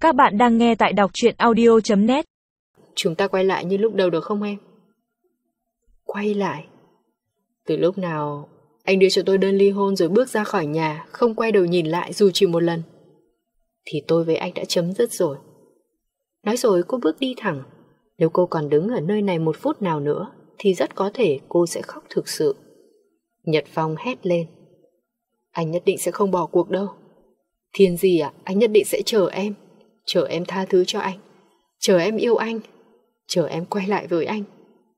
Các bạn đang nghe tại đọc truyện audio.net. Chúng ta quay lại như lúc đầu được không em? Quay lại? Từ lúc nào anh đưa cho tôi đơn ly hôn rồi bước ra khỏi nhà, không quay đầu nhìn lại dù chỉ một lần, thì tôi với anh đã chấm dứt rồi. Nói rồi cô bước đi thẳng. Nếu cô còn đứng ở nơi này một phút nào nữa thì rất có thể cô sẽ khóc thực sự. Nhật Phong hét lên: anh nhất định sẽ không bỏ cuộc đâu. Thiên Di à, anh nhất định sẽ chờ em. Chờ em tha thứ cho anh, chờ em yêu anh, chờ em quay lại với anh.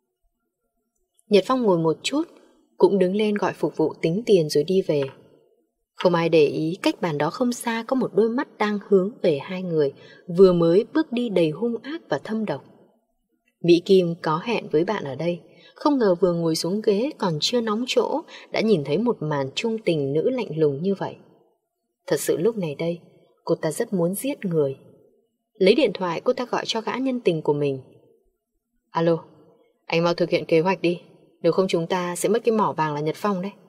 Nhật Phong ngồi một chút, cũng đứng lên gọi phục vụ tính tiền rồi đi về. Không ai để ý cách bàn đó không xa có một đôi mắt đang hướng về hai người vừa mới bước đi đầy hung ác và thâm độc. Mỹ Kim có hẹn với bạn ở đây, không ngờ vừa ngồi xuống ghế còn chưa nóng chỗ đã nhìn thấy một màn chung tình nữ lạnh lùng như vậy. Thật sự lúc này đây, cô ta rất muốn giết người. Lấy điện thoại cô ta gọi cho gã nhân tình của mình. Alo, anh mau thực hiện kế hoạch đi, nếu không chúng ta sẽ mất cái mỏ vàng là Nhật Phong đấy.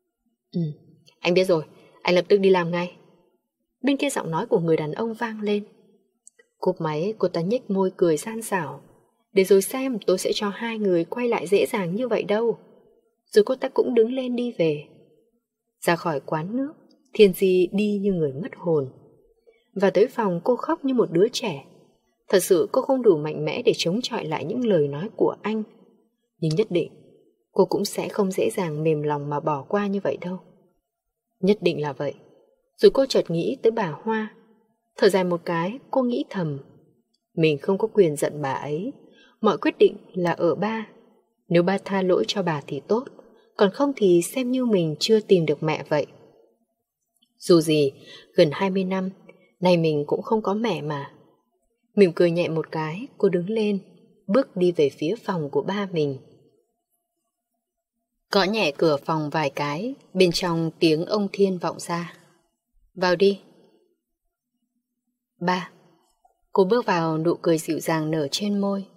Anh biết rồi, anh lập tức đi làm ngay. Bên kia giọng nói của người đàn ông vang lên. Cúp máy, cô ta nhếch môi cười gian xảo. Để rồi xem tôi sẽ cho hai người quay lại dễ dàng như vậy đâu. Rồi cô ta cũng đứng lên đi về. Ra khỏi quán nước, Thiên Di đi như người mất hồn. Và tới phòng cô khóc như một đứa trẻ. Thật sự cô không đủ mạnh mẽ để chống chọi lại những lời nói của anh. Nhưng nhất định cô cũng sẽ không dễ dàng mềm lòng mà bỏ qua như vậy đâu. Nhất định là vậy. Rồi cô chợt nghĩ tới bà Hoa. Thở dài một cái, cô nghĩ thầm: mình không có quyền giận bà ấy. Mọi quyết định là ở ba. Nếu ba tha lỗi cho bà thì tốt, còn không thì xem như mình chưa tìm được mẹ vậy. Dù gì, gần 20 năm nay mình cũng không có mẹ mà. Mỉm cười nhẹ một cái, cô đứng lên, bước đi về phía phòng của ba mình. Gõ nhẹ cửa phòng vài cái, bên trong tiếng ông Thiên vọng ra: vào đi. Ba. Cô bước vào, nụ cười dịu dàng nở trên môi.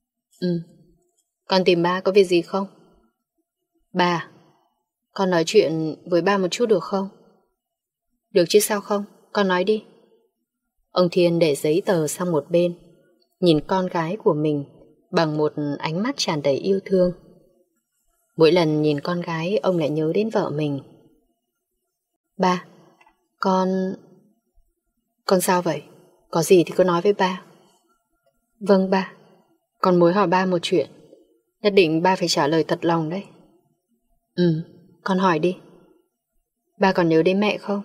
Con tìm ba có việc gì không? Ba, con nói chuyện với ba một chút được không? Được chứ sao không, con nói đi. Ông Thiên để giấy tờ sang một bên, nhìn con gái của mình bằng một ánh mắt tràn đầy yêu thương. Mỗi lần nhìn con gái, ông lại nhớ đến vợ mình. Ba, con sao vậy? Có gì thì cứ nói với ba. Vâng ba, con muốn hỏi ba một chuyện. Nhất định ba phải trả lời thật lòng đấy. Con hỏi đi. Ba còn nhớ đến mẹ không?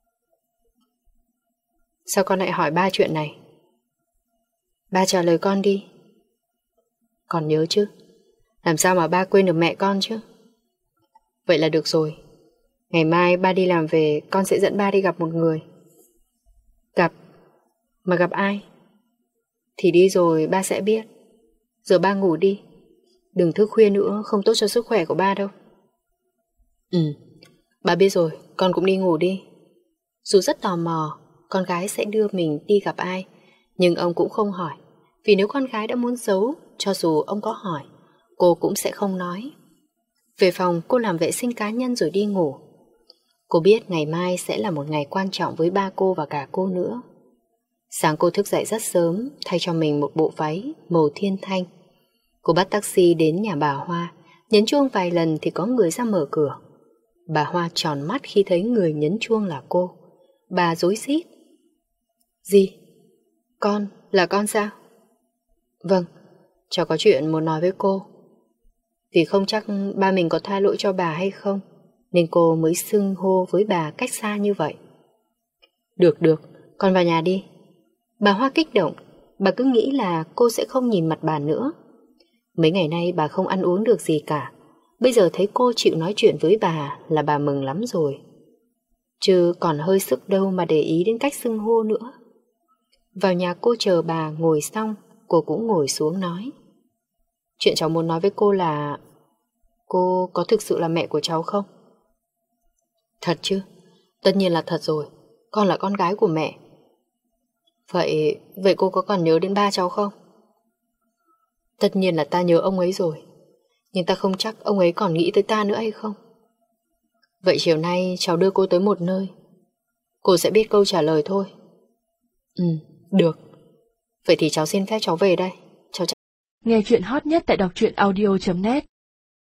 Sao con lại hỏi ba chuyện này? Ba trả lời con đi. Còn nhớ chứ. Làm sao mà ba quên được mẹ con chứ. Vậy là được rồi. Ngày mai ba đi làm về, con sẽ dẫn ba đi gặp một người. Gặp? Mà gặp ai? Thì đi rồi ba sẽ biết. Giờ ba ngủ đi. Đừng thức khuya nữa, không tốt cho sức khỏe của ba đâu. Ba biết rồi, con cũng đi ngủ đi. Dù rất tò mò con gái sẽ đưa mình đi gặp ai, nhưng ông cũng không hỏi. Vì nếu con gái đã muốn giấu, cho dù ông có hỏi, cô cũng sẽ không nói. Về phòng, cô làm vệ sinh cá nhân rồi đi ngủ. Cô biết ngày mai sẽ là một ngày quan trọng với ba cô và cả cô nữa. Sáng cô thức dậy rất sớm, thay cho mình một bộ váy màu thiên thanh. Cô bắt taxi đến nhà bà Hoa, nhấn chuông vài lần thì có người ra mở cửa. Bà Hoa tròn mắt khi thấy người nhấn chuông là cô. Bà rối rít. Gì? Con? Là con sao? Vâng, cháu có chuyện muốn nói với cô. Vì không chắc ba mình có tha lỗi cho bà hay không, nên cô mới xưng hô với bà cách xa như vậy. Được, con vào nhà đi. Bà Hoa kích động. Bà cứ nghĩ là cô sẽ không nhìn mặt bà nữa. Mấy ngày nay bà không ăn uống được gì cả. Bây giờ thấy cô chịu nói chuyện với bà là bà mừng lắm rồi. Chứ còn hơi sức đâu mà để ý đến cách xưng hô nữa. Vào nhà cô chờ bà ngồi xong, cô cũng ngồi xuống nói. Chuyện cháu muốn nói với cô là cô có thực sự là mẹ của cháu không? Thật chứ? Tất nhiên là thật rồi. Con là con gái của mẹ. Vậy cô có còn nhớ đến ba cháu không? Tất nhiên là ta nhớ ông ấy rồi. Nhưng ta không chắc ông ấy còn nghĩ tới ta nữa hay không. Vậy chiều nay cháu đưa cô tới một nơi. Cô sẽ biết câu trả lời thôi. Được. Vậy thì cháu xin phép cháu về đây. Cháu Nghe chuyện hot nhất tại đọc truyện audio.net